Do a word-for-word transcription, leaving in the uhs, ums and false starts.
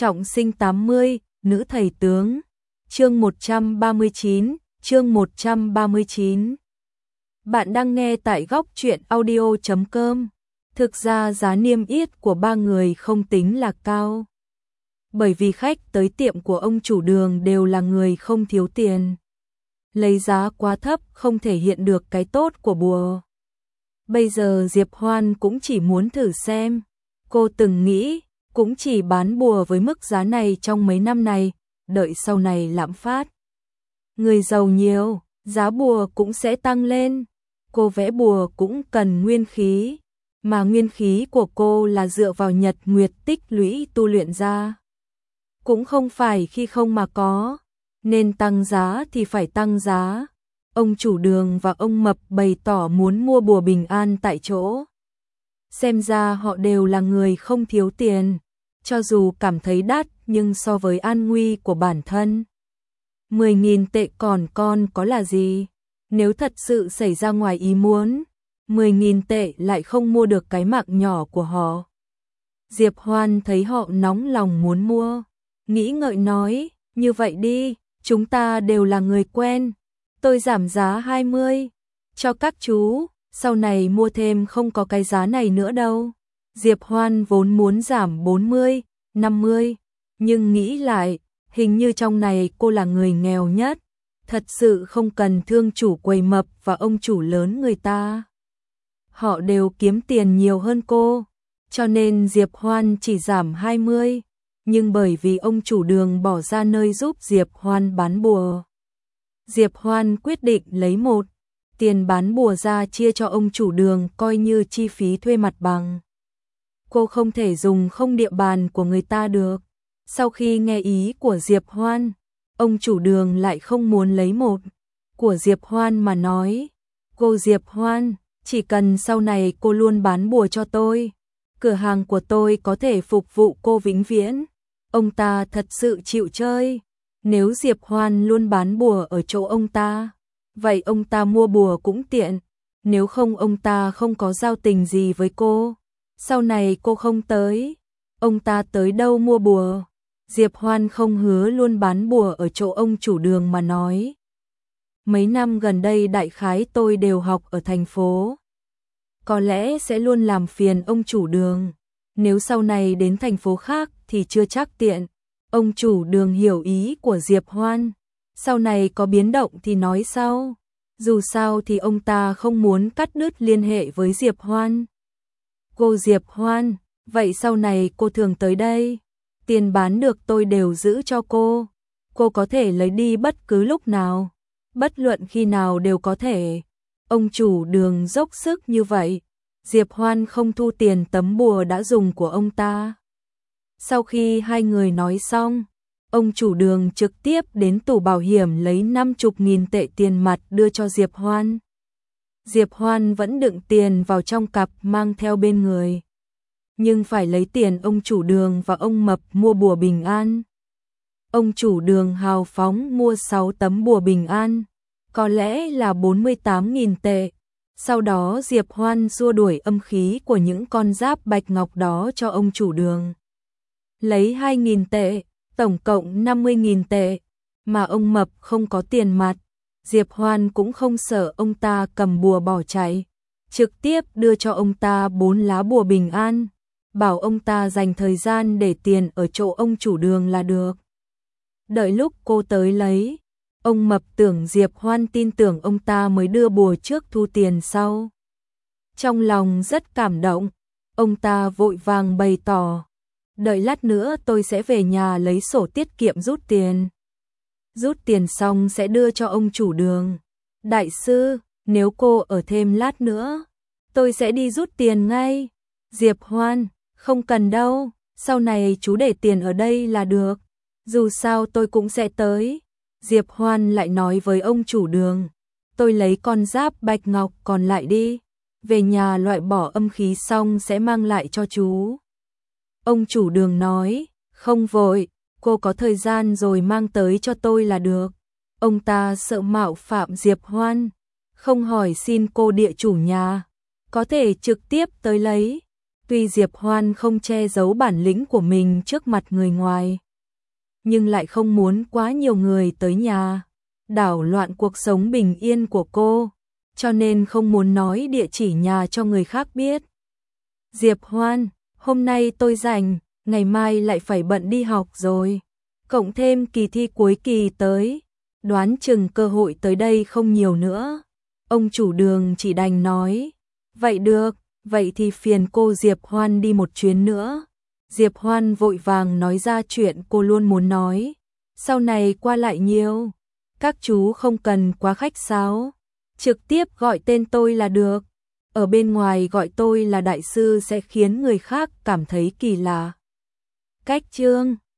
Trọng sinh tám mươi, nữ thầy tướng. Chương một trăm ba mươi chín, chương một trăm ba mươi chín. Bạn đang nghe tại góc truyện audio chấm com. Thực ra giá niêm yết của ba người không tính là cao. Bởi vì khách tới tiệm của ông chủ đường đều là người không thiếu tiền. Lấy giá quá thấp không thể hiện được cái tốt của bùa. Bây giờ Diệp Hoan cũng chỉ muốn thử xem. Cô từng nghĩ cũng chỉ bán bùa với mức giá này trong mấy năm này, đợi sau này lạm phát. Người giàu nhiều, giá bùa cũng sẽ tăng lên. Cô vẽ bùa cũng cần nguyên khí, mà nguyên khí của cô là dựa vào nhật nguyệt tích lũy tu luyện ra. Cũng không phải khi không mà có, nên tăng giá thì phải tăng giá. Ông chủ đường và ông Mập bày tỏ muốn mua bùa bình an tại chỗ. Xem ra họ đều là người không thiếu tiền, cho dù cảm thấy đắt nhưng so với an nguy của bản thân. mười nghìn tệ còn con có là gì? Nếu thật sự xảy ra ngoài ý muốn, mười nghìn tệ lại không mua được cái mạng nhỏ của họ. Diệp Hoan thấy họ nóng lòng muốn mua, nghĩ ngợi nói, như vậy đi, chúng ta đều là người quen, tôi giảm giá hai mươi, cho các chú, sau này mua thêm không có cái giá này nữa đâu. Diệp Hoan vốn muốn giảm bốn mươi, năm mươi, nhưng nghĩ lại, hình như trong này cô là người nghèo nhất, thật sự không cần thương chủ quầy Mập và ông chủ lớn người ta. Họ đều kiếm tiền nhiều hơn cô, cho nên Diệp Hoan chỉ giảm hai mươi, nhưng bởi vì ông chủ đường bỏ ra nơi giúp Diệp Hoan bán bùa. Diệp Hoan quyết định lấy một tiền bán bùa ra chia cho ông chủ đường coi như chi phí thuê mặt bằng. Cô không thể dùng không địa bàn của người ta được. Sau khi nghe ý của Diệp Hoan, ông chủ đường lại không muốn lấy một của Diệp Hoan mà nói, cô Diệp Hoan, chỉ cần sau này cô luôn bán bùa cho tôi, cửa hàng của tôi có thể phục vụ cô vĩnh viễn. Ông ta thật sự chịu chơi. Nếu Diệp Hoan luôn bán bùa ở chỗ ông ta, vậy ông ta mua bùa cũng tiện. Nếu không ông ta không có giao tình gì với cô, sau này cô không tới, ông ta tới đâu mua bùa. Diệp Hoan không hứa luôn bán bùa ở chỗ ông chủ đường mà nói, mấy năm gần đây đại khái tôi đều học ở thành phố, có lẽ sẽ luôn làm phiền ông chủ đường. Nếu sau này đến thành phố khác thì chưa chắc tiện. Ông chủ đường hiểu ý của Diệp Hoan, sau này có biến động thì nói sau. Dù sao thì ông ta không muốn cắt đứt liên hệ với Diệp Hoan. Cô Diệp Hoan, vậy sau này cô thường tới đây, tiền bán được tôi đều giữ cho cô, cô có thể lấy đi bất cứ lúc nào, bất luận khi nào đều có thể. Ông chủ đường dốc sức như vậy, Diệp Hoan không thu tiền tấm bùa đã dùng của ông ta. Sau khi hai người nói xong, ông chủ đường trực tiếp đến tủ bảo hiểm lấy năm mươi nghìn tệ tiền mặt đưa cho Diệp Hoan. Diệp Hoan vẫn đựng tiền vào trong cặp mang theo bên người, nhưng phải lấy tiền ông chủ đường và ông Mập mua bùa bình an. Ông chủ đường hào phóng mua sáu tấm bùa bình an, có lẽ là bốn mươi tám nghìn tệ. Sau đó Diệp Hoan xua đuổi âm khí của những con giáp bạch ngọc đó cho ông chủ đường. Lấy hai nghìn tệ, tổng cộng năm mươi nghìn tệ, mà ông Mập không có tiền mặt. Diệp Hoan cũng không sợ ông ta cầm bùa bỏ chạy, trực tiếp đưa cho ông ta bốn lá bùa bình an, bảo ông ta dành thời gian để tiền ở chỗ ông chủ đường là được. Đợi lúc cô tới lấy, ông Mập tưởng Diệp Hoan tin tưởng ông ta mới đưa bùa trước thu tiền sau. Trong lòng rất cảm động, ông ta vội vàng bày tỏ, đợi lát nữa tôi sẽ về nhà lấy sổ tiết kiệm rút tiền. Rút tiền xong sẽ đưa cho ông chủ đường. Đại sư, nếu cô ở thêm lát nữa, tôi sẽ đi rút tiền ngay. Diệp Hoan, không cần đâu, sau này chú để tiền ở đây là được, dù sao tôi cũng sẽ tới. Diệp Hoan lại nói với ông chủ đường, tôi lấy con giáp bạch ngọc còn lại đi, về nhà loại bỏ âm khí xong sẽ mang lại cho chú. Ông chủ đường nói, không vội, cô có thời gian rồi mang tới cho tôi là được. Ông ta sợ mạo phạm Diệp Hoan, không hỏi xin cô địa chủ nhà, có thể trực tiếp tới lấy. Tuy Diệp Hoan không che giấu bản lĩnh của mình trước mặt người ngoài, nhưng lại không muốn quá nhiều người tới nhà, đảo loạn cuộc sống bình yên của cô, cho nên không muốn nói địa chỉ nhà cho người khác biết. Diệp Hoan, hôm nay tôi rảnh, ngày mai lại phải bận đi học rồi. Cộng thêm kỳ thi cuối kỳ tới, đoán chừng cơ hội tới đây không nhiều nữa. Ông chủ Đường chỉ đành nói, vậy được, vậy thì phiền cô Diệp Hoan đi một chuyến nữa. Diệp Hoan vội vàng nói ra chuyện cô luôn muốn nói, sau này qua lại nhiều, các chú không cần quá khách sáo, trực tiếp gọi tên tôi là được. Ở bên ngoài gọi tôi là đại sư sẽ khiến người khác cảm thấy kỳ lạ. Cách Trương